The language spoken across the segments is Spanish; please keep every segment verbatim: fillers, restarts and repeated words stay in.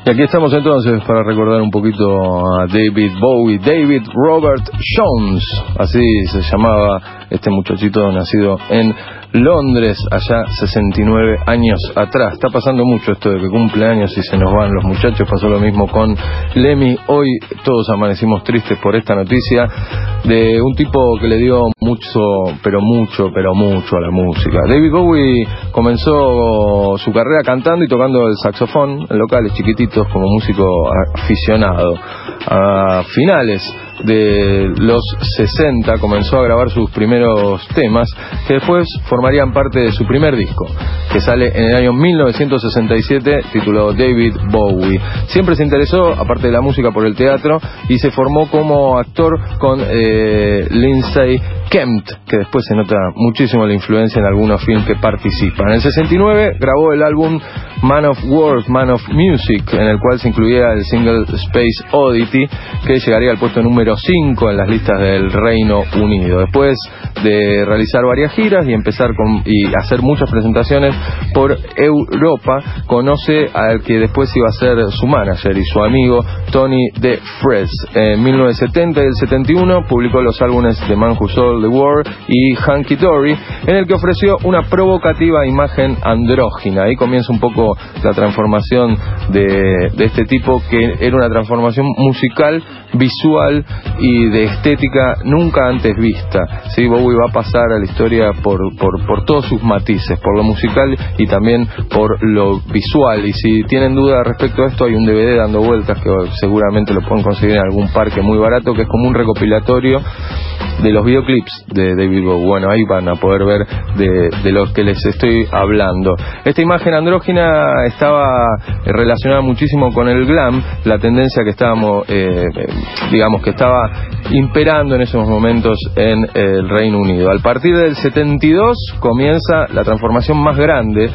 Y aquí estamos entonces para recordar un poquito a David Bowie, David Robert Jones, así se llamaba este muchachito nacido en Londres, allá sesenta y nueve años atrás. Está pasando mucho esto de que cumple años y se nos van los muchachos. Pasó lo mismo con Lemmy. Hoy todos amanecimos tristes por esta noticia de un tipo que le dio mucho, pero mucho, pero mucho a la música. David Bowie comenzó su carrera cantando y tocando el saxofón en locales chiquititos como músico aficionado. A finales de los sesenta comenzó a grabar sus primeros temas, que después formarían parte de su primer disco, que sale en el año mil novecientos sesenta y siete, titulado David Bowie. Siempre se interesó, aparte de la música, por el teatro y se formó como actor con eh, Lindsay Kemp, que después se nota muchísimo la influencia en algunos films que participa. En el sesenta y nueve grabó el álbum Man of Words, Man of Music, en el cual se incluía el single Space Oddity, que llegaría al puesto número cinco en las listas del Reino Unido. Después de realizar varias giras y empezar con, y hacer muchas presentaciones por Europa, conoce al que después iba a ser su manager y su amigo Tony DeFries. En mil novecientos setenta y el setenta y uno publicó los álbumes The Man Who Sold the World y Hunky Dory, en el que ofreció una provocativa imagen andrógina. Ahí comienza un poco la transformación de, de este tipo, que era una transformación musical, visual y de estética nunca antes vista. Sí, Bowie va a pasar a la historia por, por, por todos sus matices, por lo musical y también por lo visual. Y si tienen duda respecto a esto, hay un D V D dando vueltas que seguramente lo pueden conseguir en algún parque muy barato, que es como un recopilatorio de los videoclips de David Bowie. Bueno, ahí van a poder ver de, de lo que les estoy hablando. Esta imagen andrógina estaba relacionada muchísimo con el glam, la tendencia que estábamos, eh, digamos, que estaba imperando en esos momentos en el Reino Unido. Al partir del setenta y dos comienza la transformación más grande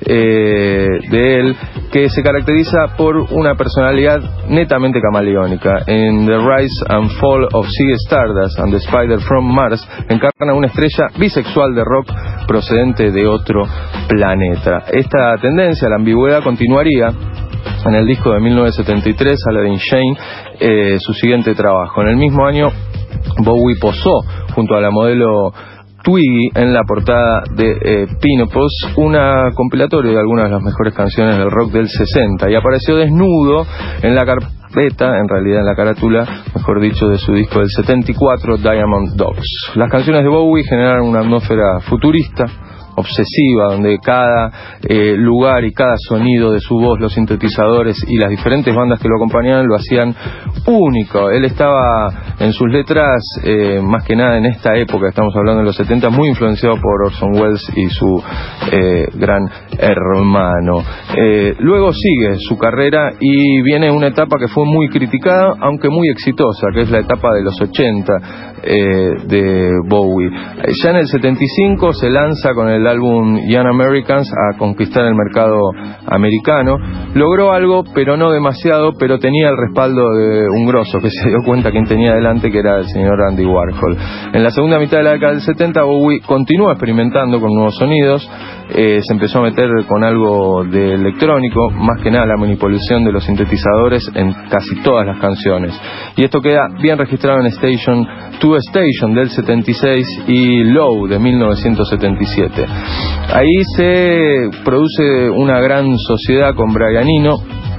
Eh, de él, que se caracteriza por una personalidad netamente camaleónica. En The Rise and Fall of Ziggy Stardust and the Spider from Mars encarna una estrella bisexual de rock procedente de otro planeta. Esta tendencia, la ambigüedad, continuaría en el disco de mil novecientos setenta y tres, Aladdin Shane, eh, su siguiente trabajo. En el mismo año, Bowie posó junto a la modelo Twiggy en la portada de eh, Pineapples, una compilatoria de algunas de las mejores canciones del rock del sesenta, y apareció desnudo en la carpeta, en realidad en la carátula, mejor dicho, de su disco del setenta y cuatro, Diamond Dogs. Las canciones de Bowie generaron una atmósfera futurista, obsesiva, donde cada eh, lugar y cada sonido de su voz, los sintetizadores y las diferentes bandas que lo acompañaban lo hacían único. Él estaba en sus letras, eh, más que nada en esta época, estamos hablando de los setenta, muy influenciado por Orson Welles y su eh, gran hermano. Eh, luego sigue su carrera y viene una etapa que fue muy criticada, aunque muy exitosa, que es la etapa de los ochenta eh, de Bowie. Ya en el setenta y cinco se lanza con el álbum Young Americans a conquistar el mercado americano. Logró algo, pero no demasiado, pero tenía el respaldo de un grosso que se dio cuenta quién tenía delante, que era el señor Andy Warhol. En la segunda mitad de la década del setenta, Bowie continuó experimentando con nuevos sonidos. Eh, se empezó a meter con algo de electrónico, más que nada la manipulación de los sintetizadores en casi todas las canciones. Y esto queda bien registrado en Station to Station del setenta y seis y Low de mil novecientos setenta y siete. Ahí se produce una gran sociedad con Brian Eno,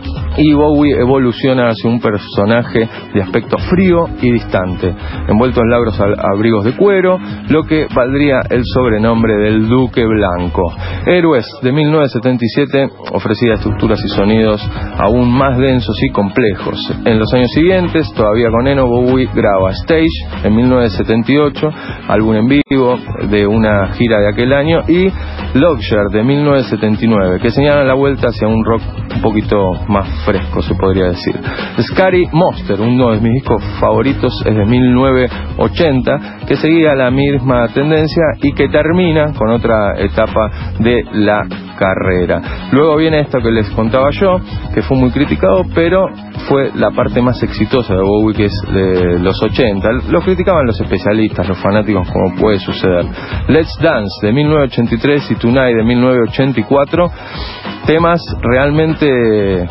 y Bowie evoluciona hacia un personaje de aspecto frío y distante, envuelto en largos abrigos de cuero, lo que valdría el sobrenombre del Duque Blanco. Héroes de mil novecientos setenta y siete ofrecía estructuras y sonidos aún más densos y complejos. En los años siguientes, todavía con Eno, Bowie graba Stage en mil novecientos setenta y ocho, álbum en vivo de una gira de aquel año, y Lodger de mil novecientos setenta y nueve, que señala la vuelta hacia un rock un poquito más fresco, se podría decir. Scary Monster, uno de mis discos favoritos, es de mil novecientos ochenta, que seguía la misma tendencia y que termina con otra etapa de la carrera. Luego viene esto que les contaba yo, que fue muy criticado, pero fue la parte más exitosa de Bowie, que es de los ochenta. Lo criticaban los especialistas, los fanáticos, como puede suceder. Let's Dance de mil novecientos ochenta y tres y Tonight de mil novecientos ochenta y cuatro, temas realmente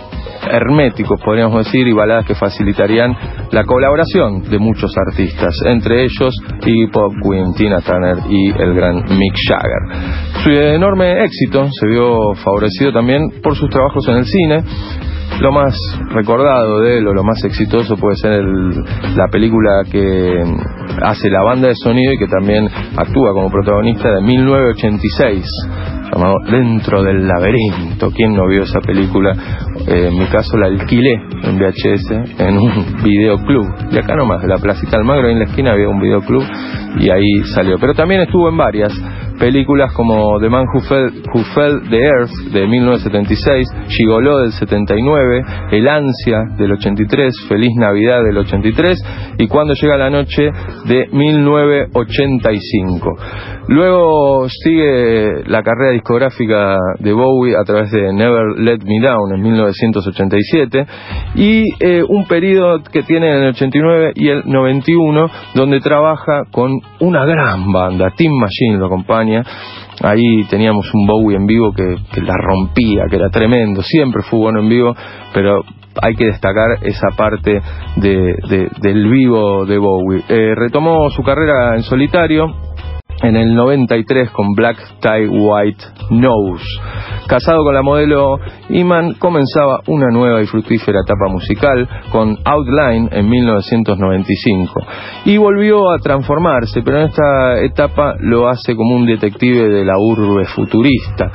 herméticos, podríamos decir, y baladas que facilitarían la colaboración de muchos artistas, entre ellos Iggy Pop, Queen, Tina Turner y el gran Mick Jagger. Su enorme éxito se vio favorecido también por sus trabajos en el cine. Lo más recordado de él, o lo más exitoso, puede ser el, la película que hace la banda de sonido y que también actúa como protagonista, de mil novecientos ochenta y seis, llamado Dentro del Laberinto. ¿Quién no vio esa película? Eh, en mi caso la alquilé en V H S en un videoclub de acá nomás, de la Placita Almagro, ahí en la esquina había un videoclub y ahí salió. Pero también estuvo en varias películas como The Man Who Fell, Who Fell the Earth de mil novecientos setenta y seis, Gigoló del setenta y nueve, El Ansia del ochenta y tres, Feliz Navidad del ochenta y tres y Cuando Llega la Noche de mil novecientos ochenta y cinco. Luego sigue la carrera discográfica de Bowie a través de Never Let Me Down en mil novecientos ochenta y siete y eh, un periodo que tiene en el ochenta y nueve y el noventa y uno donde trabaja con una gran banda. Tim Machine lo acompaña. Ahí teníamos un Bowie en vivo que, que la rompía, que era tremendo. Siempre fue bueno en vivo, pero hay que destacar esa parte de, de, del vivo de Bowie. Eh, retomó su carrera en solitario en el noventa y tres con Black Tie White Nose. Casado con la modelo Iman, comenzaba una nueva y fructífera etapa musical con Outline en mil novecientos noventa y cinco y volvió a transformarse, pero en esta etapa lo hace como un detective de la urbe futurista.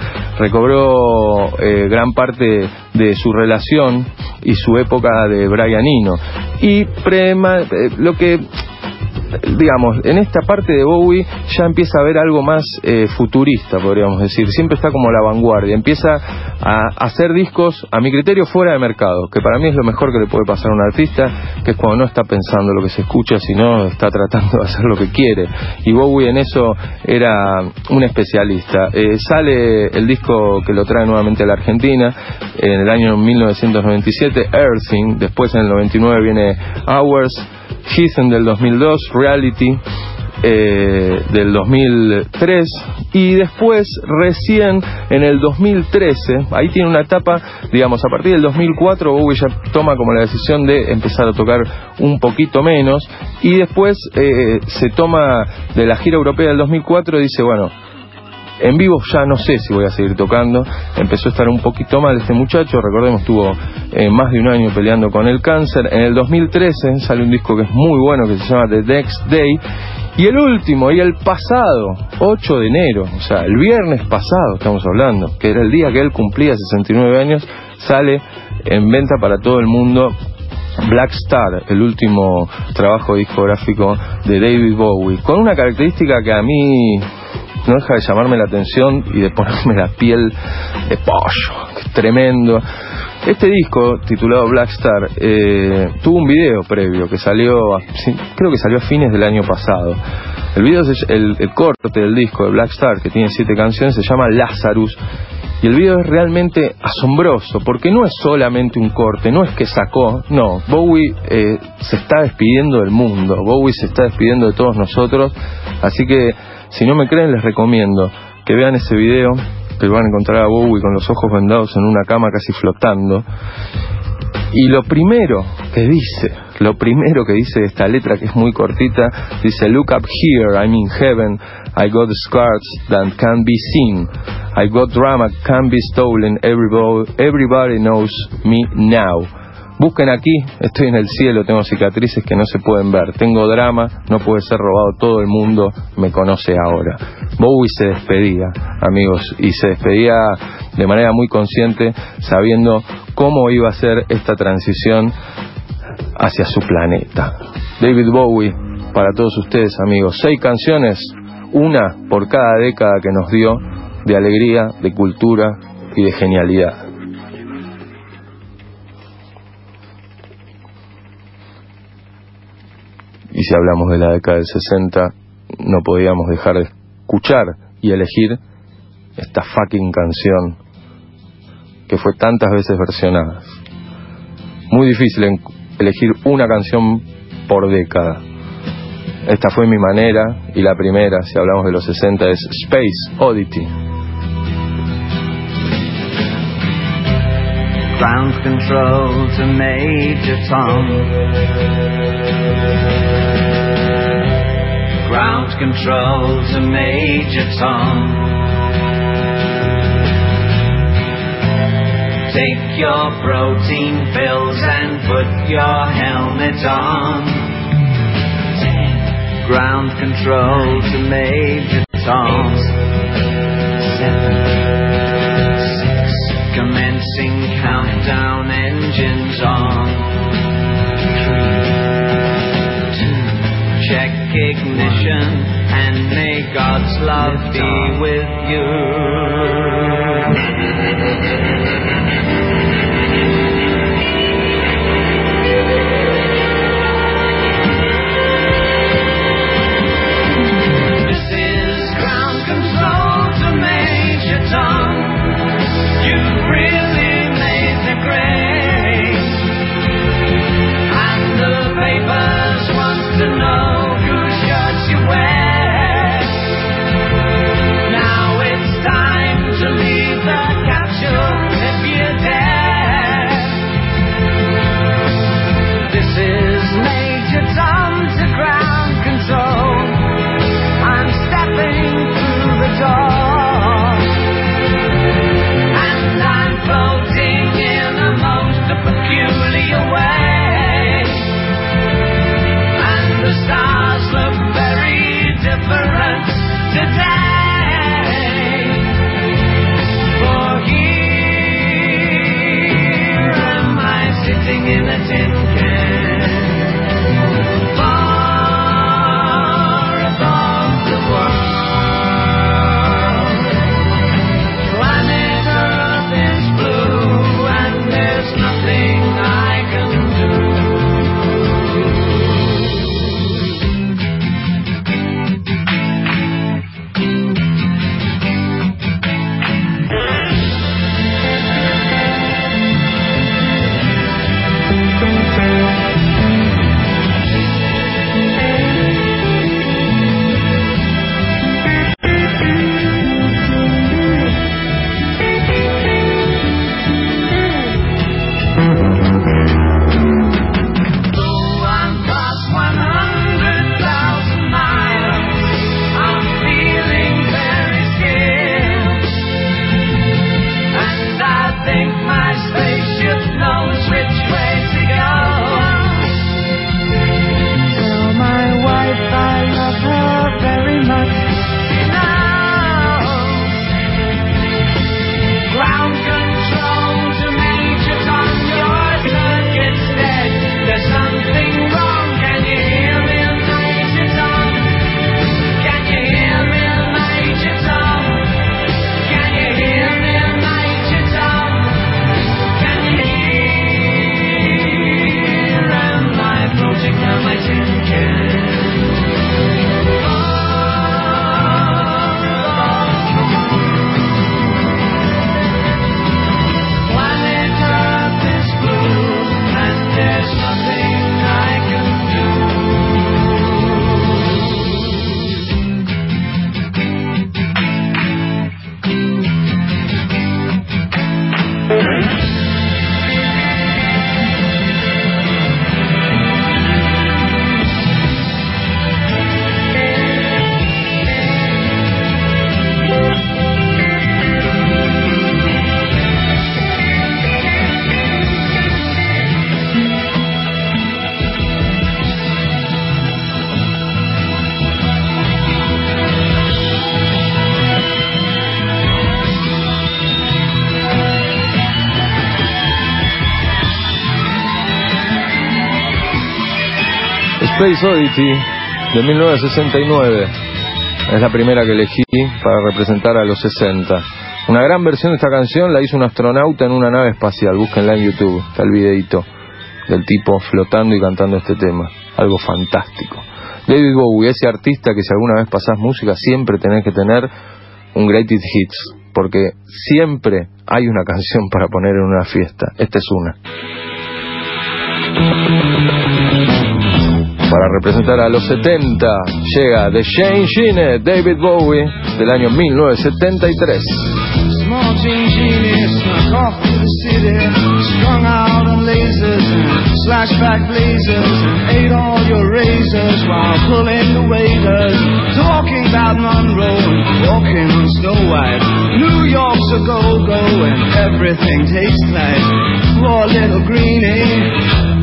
Recobró eh, gran parte de su relación y su época de Brian Eno y prema, eh, lo que digamos, en esta parte de Bowie ya empieza a haber algo más eh, futurista, podríamos decir. Siempre está como a la vanguardia. Empieza a hacer discos, a mi criterio, fuera de mercado, que para mí es lo mejor que le puede pasar a un artista, que es cuando no está pensando lo que se escucha, sino está tratando de hacer lo que quiere. Y Bowie en eso era un especialista. Eh, sale el disco que lo trae nuevamente a la Argentina en el año mil novecientos noventa y siete, Earthing. Después en el noventa y nueve viene Hours, Heathen del dos mil dos, Reality eh, del dos mil tres y después recién en el dos mil trece, ahí tiene una etapa, digamos, a partir del dos mil cuatro Bowie ya toma como la decisión de empezar a tocar un poquito menos y después eh, se toma de la gira europea del dos mil cuatro y dice, bueno, en vivo ya no sé si voy a seguir tocando. Empezó a estar un poquito mal este muchacho. Recordemos, estuvo eh, más de un año peleando con el cáncer. En el dos mil trece sale un disco que es muy bueno, que se llama The Next Day. Y el último, y el pasado, ocho de enero, o sea, el viernes pasado estamos hablando, que era el día que él cumplía sesenta y nueve años, sale en venta para todo el mundo Black Star, el último trabajo discográfico de David Bowie, con una característica que a mí no deja de llamarme la atención y de ponerme la piel de pollo, que es tremendo. Este disco, titulado Black Star, eh, tuvo un video previo que salió, a, creo que salió a fines del año pasado. El video, el, el corte del disco de Black Star, que tiene siete canciones, se llama Lazarus. Y el video es realmente asombroso, porque no es solamente un corte, no es que sacó, no, Bowie eh, se está despidiendo del mundo, Bowie se está despidiendo de todos nosotros, así que si no me creen les recomiendo que vean ese video, que van a encontrar a Bowie con los ojos vendados en una cama casi flotando. Y lo primero que dice, lo primero que dice esta letra, que es muy cortita, dice: Look up here, I'm in heaven, I got scars that can't be seen, I got drama, can't be stolen, everybody, everybody knows me now. Busquen aquí, estoy en el cielo, tengo cicatrices que no se pueden ver, tengo drama, no puede ser robado, todo el mundo me conoce ahora. Bowie se despedía, amigos, y se despedía de manera muy consciente, sabiendo cómo iba a ser esta transición hacia su planeta. David Bowie, para todos ustedes, amigos, seis canciones, una por cada década que nos dio de alegría, de cultura y de genialidad. Y si hablamos de la década del sesenta, no podíamos dejar de escuchar y elegir esta fucking canción que fue tantas veces versionada. Muy difícil elegir una canción por década. Esta fue mi manera, y la primera, si hablamos de los sesenta, es Space Oddity. Ground control to Major Tom. Ground control to Major Tom. Take your protein pills and put your helmet on. Ten. Ground control to Major Tom. Eight. Seven. Six. Commencing countdown, engines on. Three. Two. Check ignition and may God's love be with you. Space Oddity de mil novecientos sesenta y nueve es la primera que elegí para representar a los sesenta. Una gran versión de esta canción la hizo un astronauta en una nave espacial. Búsquenla en YouTube, está el videito del tipo flotando y cantando este tema. Algo fantástico. David Bowie, ese artista que si alguna vez pasás música siempre tenés que tener un Greatest Hits, porque siempre hay una canción para poner en una fiesta. Esta es una. Para representar a los setenta llega The Shane Gene, David Bowie, del año mil novecientos setenta y tres. Small Jane Genie snuck off to the city, strung out on lasers and slashback blazers, and ate all your razors while pulling the waiters, talking about Monroe and walking on Snow White. New York's a go-go and everything takes flight. Poor little greenie.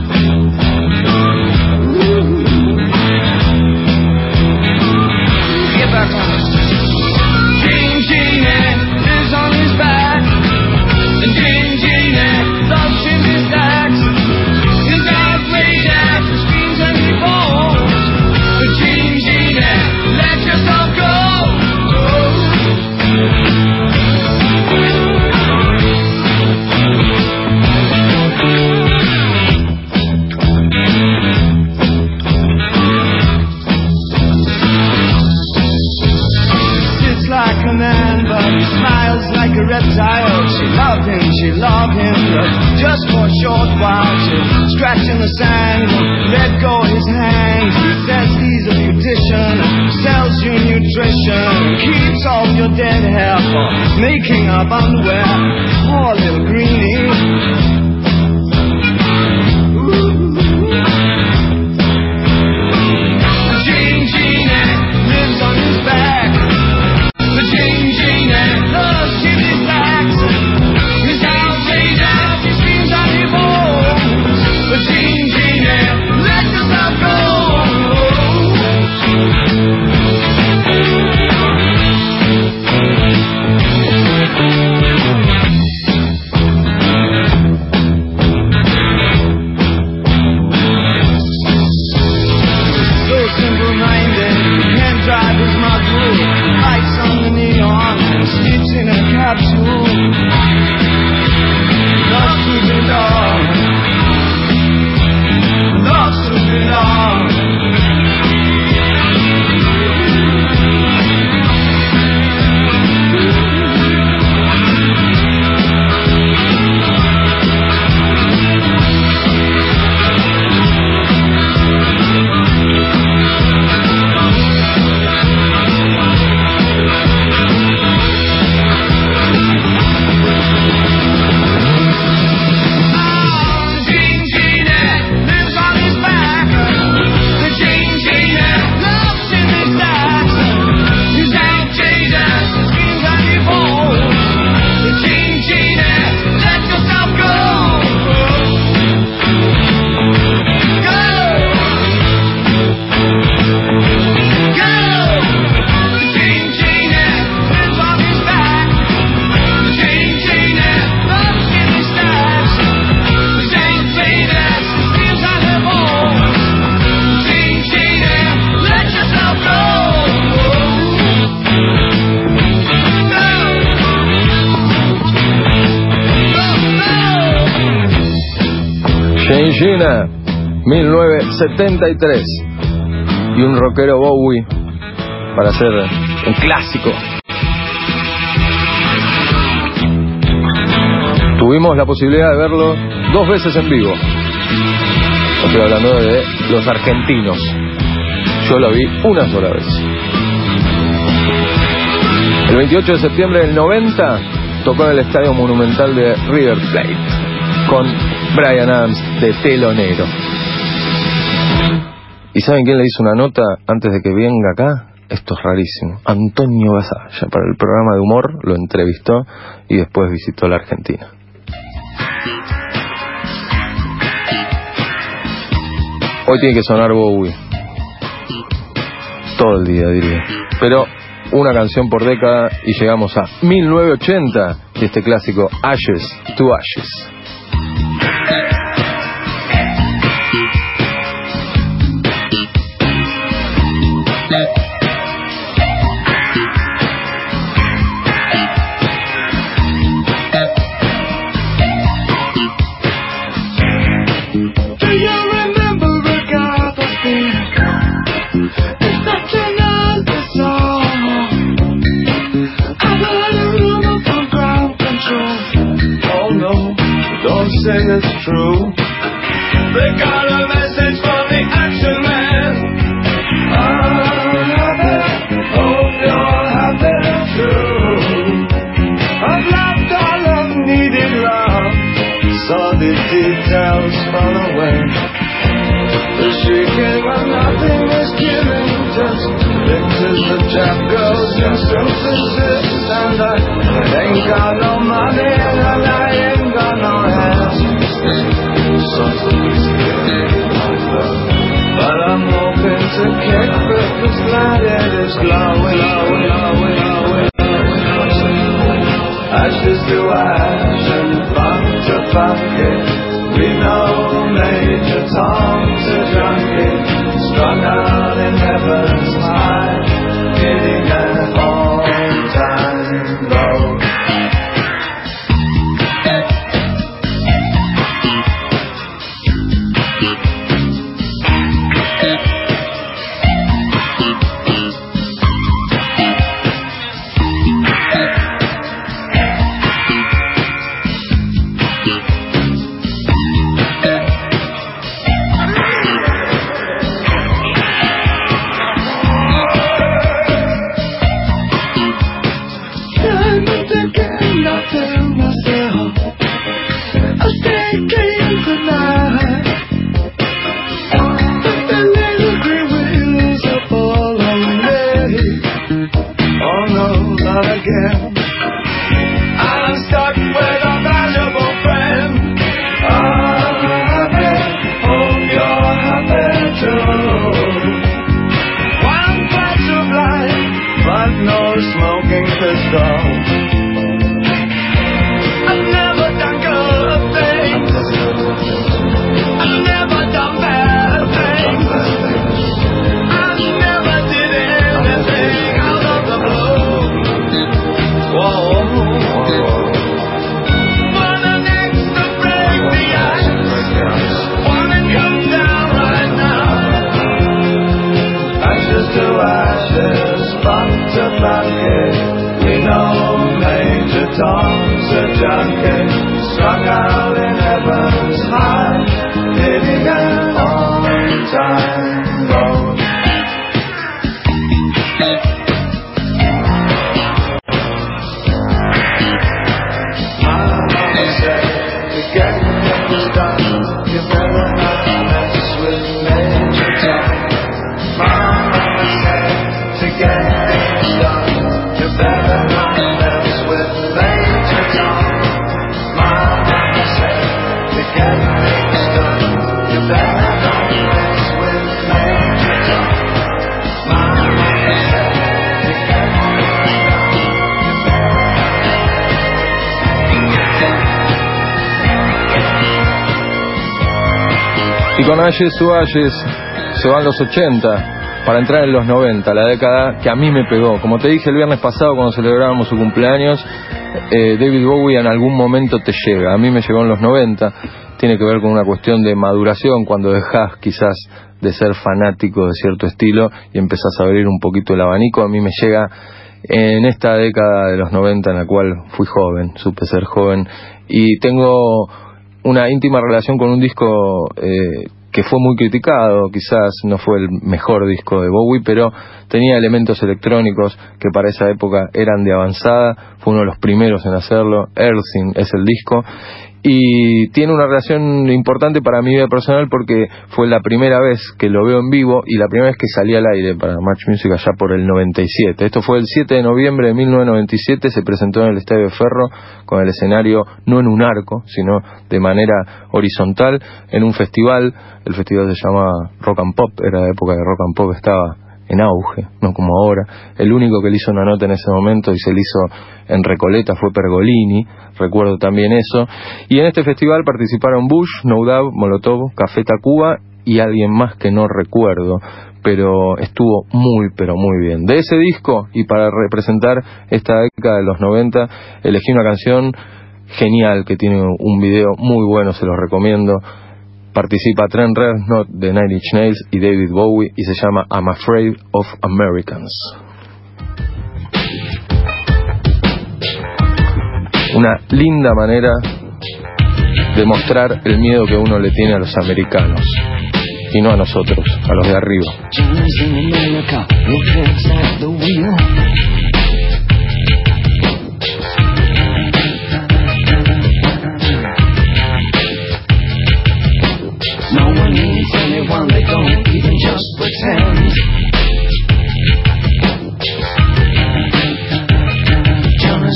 Get back on the Jane Genie lives on his back, and Jane Genie loves chimney stacks. His outrageous screams and he falls. But Jane Genie, let yourself go. Like a man, but he smiles like a reptile. She loved him, she loved him, but just for a short while. She scratched in the sand, let go his hands. He says he's a beautician, sells you nutrition, keeps all your dead hair for making up underwear. Poor little greenie. Jane Genie lives on his back. The Jane Genie loves chimney stacks. His outrageous, he screams and he falls. The Jane Genie, let yourself go. So simple-minded, can't drive his muscle. Lights on the neon and sleeps in a capsule. Loves to belong. Loves to belong. Jane Genie, mil novecientos setenta y tres. Y un rockero Bowie para hacer un clásico. Tuvimos la posibilidad de verlo dos veces en vivo. Estoy hablando de los argentinos. Yo lo vi una sola vez. El veintiocho de septiembre del noventa tocó en el Estadio Monumental de River Plate con Bryan Adams de telonero. ¿Y saben quién le hizo una nota antes de que venga acá? Esto es rarísimo. Antonio Gasalla, para el programa de humor, lo entrevistó y después visitó la Argentina. Hoy tiene que sonar Bowie. Todo el día, diría. Pero una canción por década y llegamos a mil novecientos ochenta y este clásico Ashes to Ashes. Saying it's true. They got a message from the action man. else fall away. The shrieking when nothing is given, just pictures of trap girls and synthesis. And I ain't got no money and I ain't got no hands, but I'm hoping to kick back this light that is glowing, glowing, glowing, glowing. Ashes to ash and funk to bucket. We know Major Tom's a junkie, strung out in heaven's high, hitting an all-time low. Y con Ashes to Ashes se van los ochenta para entrar en los noventa, la década que a mí me pegó. Como te dije el viernes pasado cuando celebrábamos su cumpleaños, eh, David Bowie en algún momento te llega. A mí me llegó en los noventa. Tiene que ver con una cuestión de maduración, cuando dejas quizás de ser fanático de cierto estilo y empezás a abrir un poquito el abanico. A mí me llega en esta década de los noventa en la cual fui joven, supe ser joven, y tengo una íntima relación con un disco eh, que fue muy criticado. Quizás no fue el mejor disco de Bowie, pero tenía elementos electrónicos que para esa época eran de avanzada. Fue uno de los primeros en hacerlo. Earthing es el disco, y tiene una relación importante para mi vida personal porque fue la primera vez que lo veo en vivo y la primera vez que salí al aire para Match Music allá por el noventa y siete. Esto fue el siete de noviembre de mil novecientos noventa y siete. Se presentó en el Estadio Ferro con el escenario no en un arco, sino de manera horizontal en un festival. El festival se llama Rock and Pop. Era la época que Rock and Pop estaba en auge, no como ahora. El único que le hizo una nota en ese momento y se le hizo en Recoleta fue Pergolini, recuerdo también eso. Y en este festival participaron Bush, No Doubt, Molotov, Café Tacuba y alguien más que no recuerdo, pero estuvo muy pero muy bien. De ese disco, y para representar esta década de los noventa, elegí una canción genial que tiene un video muy bueno, se los recomiendo. Participa Trent Reznor de Nine Inch Nails y David Bowie, y se llama I'm Afraid of Americans. Una linda manera de mostrar el miedo que uno le tiene a los americanos, y no a nosotros, a los de arriba.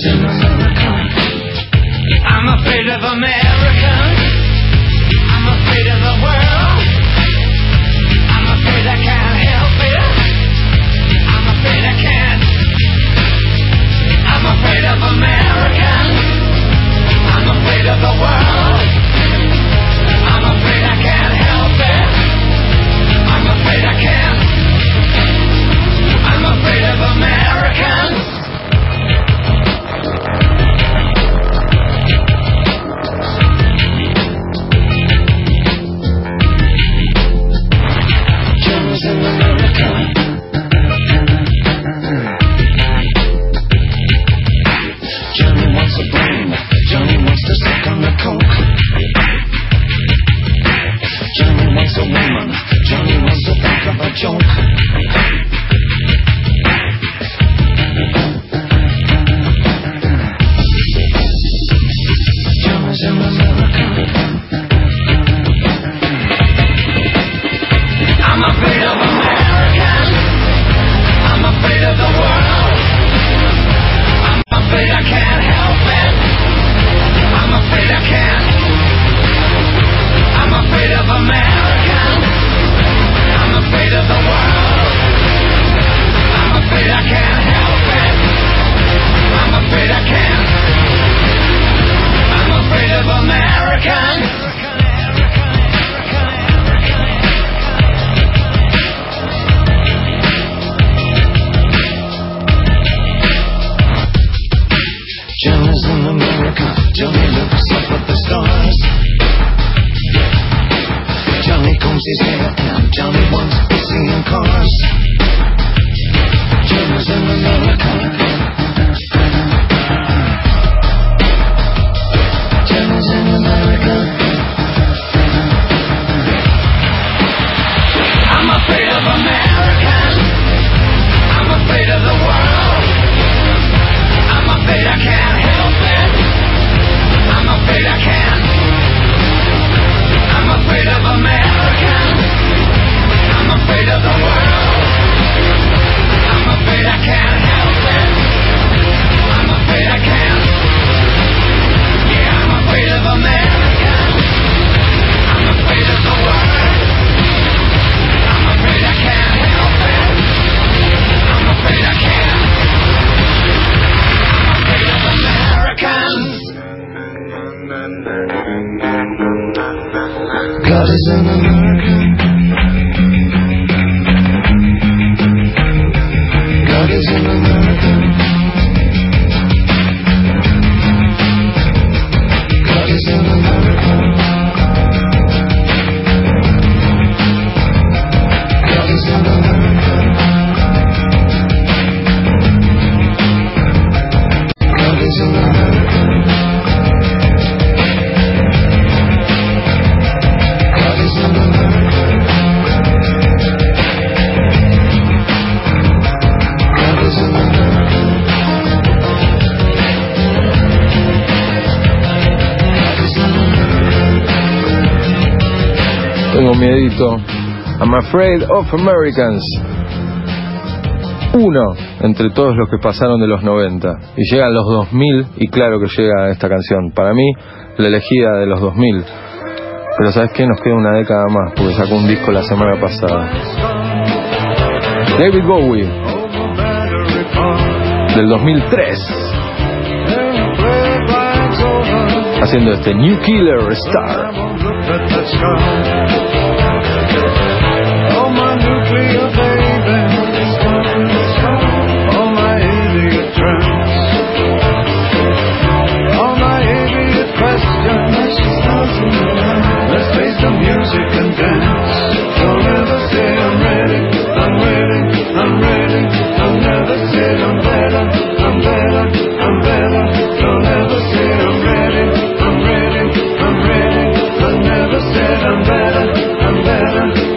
Johnny's in America. I'm afraid of America. I'm afraid of the world. I'm afraid I can't help it. I'm afraid I can't. I'm afraid of America. I'm afraid of the world. I'm afraid I can't help it. I'm afraid I can't. I'm afraid of Americans. Johnny's in America. Johnny wants a brain. Johnny wants to suck on the coke. Johnny wants a woman. Johnny wants to think of a joke. Johnny's in America. I'm afraid of America. I'm afraid of the world. I'm afraid I can't help it. I'm afraid I can't. I'm afraid of America. I'm afraid of the world. I'm afraid I can't help it. I'm afraid I can't. I'm afraid of America. Johnny's in America. Johnny looks up at the stars. Johnny combs his hair and Johnny wants to see in cars. Johnny's in America. Johnny's in America. I'm afraid of America. I'm afraid of the world. I'm afraid I can't help it. I'm afraid I can't. I'm afraid of America. I'm afraid of the world. I'm afraid I can't help it. I'm afraid I can't. Yeah, I'm afraid of America. I'm afraid of the world. I'm afraid I can't help it. I'm afraid I can't. I'm afraid of Americans. God is in America. God is in America. God is in America. God is in America. God is in America. Tengo miedito. I'm afraid of Americans. Uno entre todos los que pasaron de los noventa. Y llegan los dos mil y claro que llega esta canción. Para mí, la elegida de los dos mil. Pero ¿sabes qué? Nos queda una década más porque sacó un disco la semana pasada. David Bowie, del dos mil tres, haciendo este New Killer Star. Let's play some music and dance. Don't ever say I'm ready, I'm ready, I'm ready. Don't ever say I'm better, I'm better, I'm better. Don't ever say I'm ready, I'm ready, I'm ready. Don't ever say I'm better, I'm better.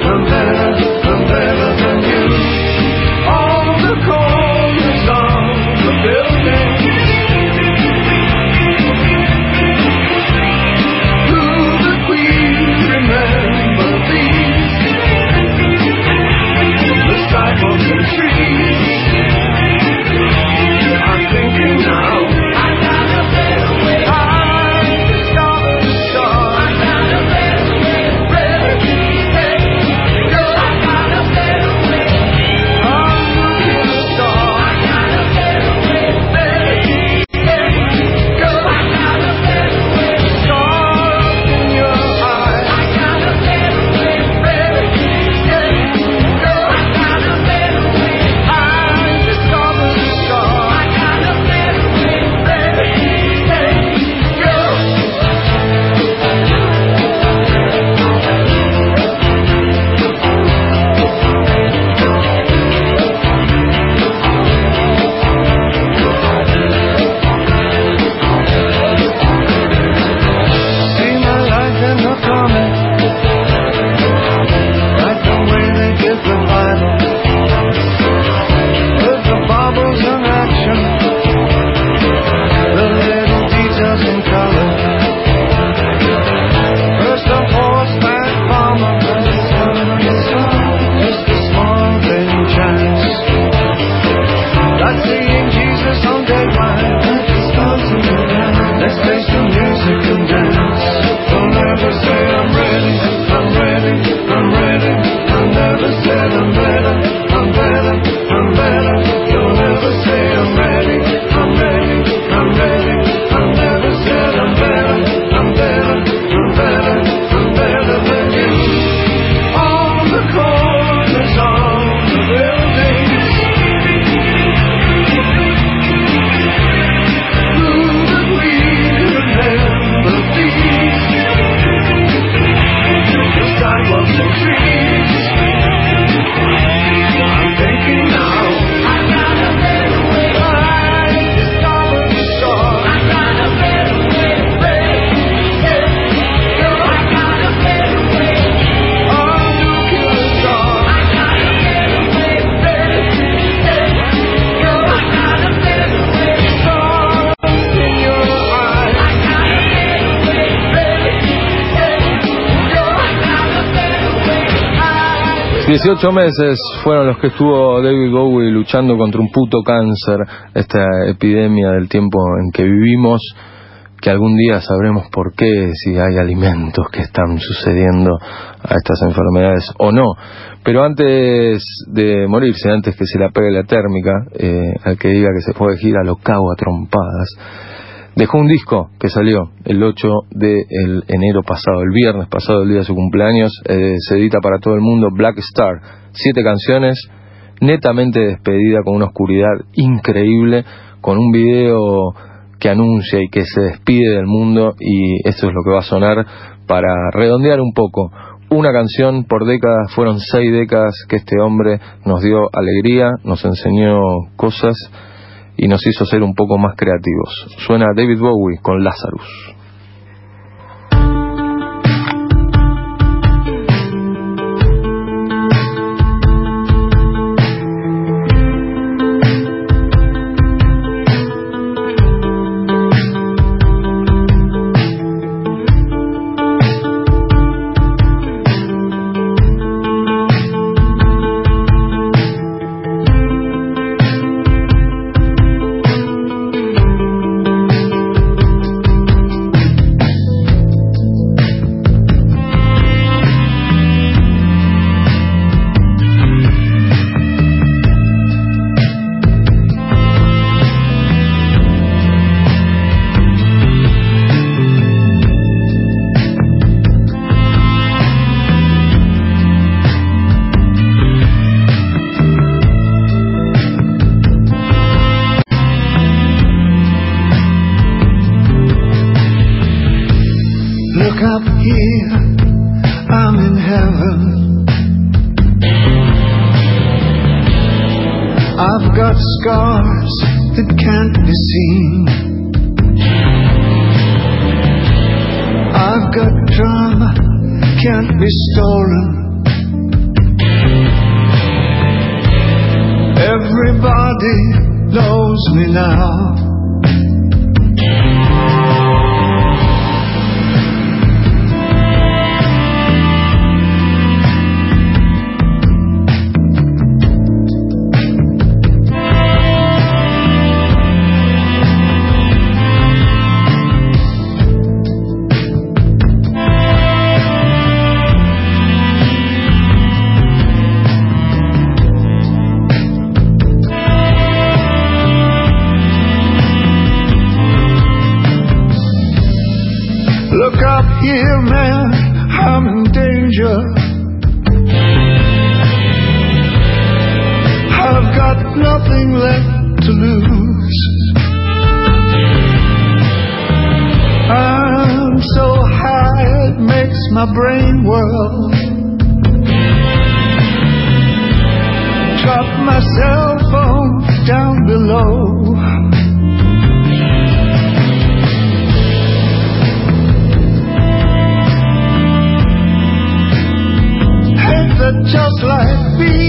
dieciocho meses fueron los que estuvo David Bowie luchando contra un puto cáncer, esta epidemia del tiempo en que vivimos, que algún día sabremos por qué, si hay alimentos que están sucediendo a estas enfermedades o no. Pero antes de morirse, antes que se la pegue la térmica, eh, al que diga que se fue de gira lo cago a trompadas. Dejó un disco que salió el ocho de enero pasado, el viernes pasado, el día de su cumpleaños. Eh, se edita para todo el mundo, Black Star. Siete canciones, netamente despedida, con una oscuridad increíble, con un video que anuncia y que se despide del mundo. Y esto es lo que va a sonar para redondear un poco. Una canción por década, fueron seis décadas que este hombre nos dio alegría, nos enseñó cosas y nos hizo ser un poco más creativos. Suena David Bowie con Lazarus. Scars that can't be seen. I've got drama, can't be stolen. Everybody knows me now. Look up here, man, I'm in danger. I've got nothing left to lose. I'm so high it makes my brain whirl. Drop my cell phone down below. Just like me.